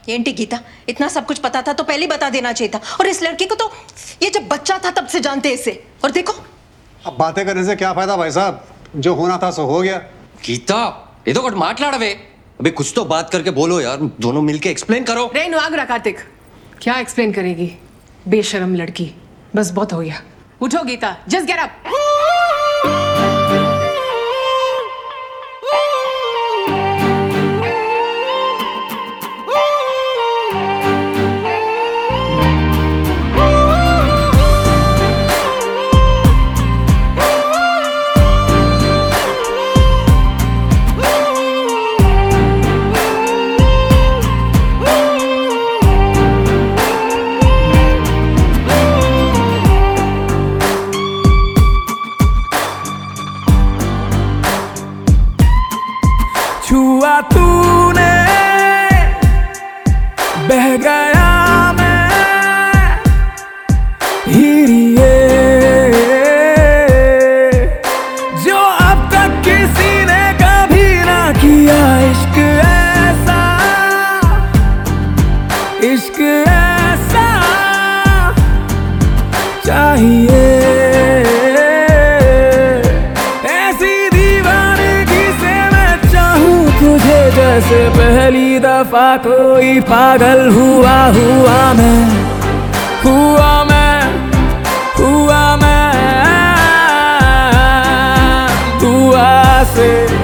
Anti Gita, इतना सब कुछ पता था तो पहले ही बता देना चाहिए था। और इस लड़के को तो ये जब बच्चा था तब से जानते इसे, और देखो। अब बातें करने से क्या फायदा भाई साहब, जो होना था सो हो गया। गीता ఏదో ఒకటి మాట్లాడవే। अबे कुछ तो बात करके बोलो यार, दोनों मिलके एक्सप्लेन करो। रेनू आगरा कार्तिक, क्या एक्सप्लेन करेगी बेशरम लड़की। बस बहुत हो गया, उठो गीता, जस्ट गेट अप। छुआ तूने बह गया मैं हीरिए, जो अब तक किसी ने कभी ना किया। इश्क ऐसा, इश्क ऐसा चाहिए। जैसे पहली दफा कोई पागल हुआ मैं, हुआ मैं दुआ से।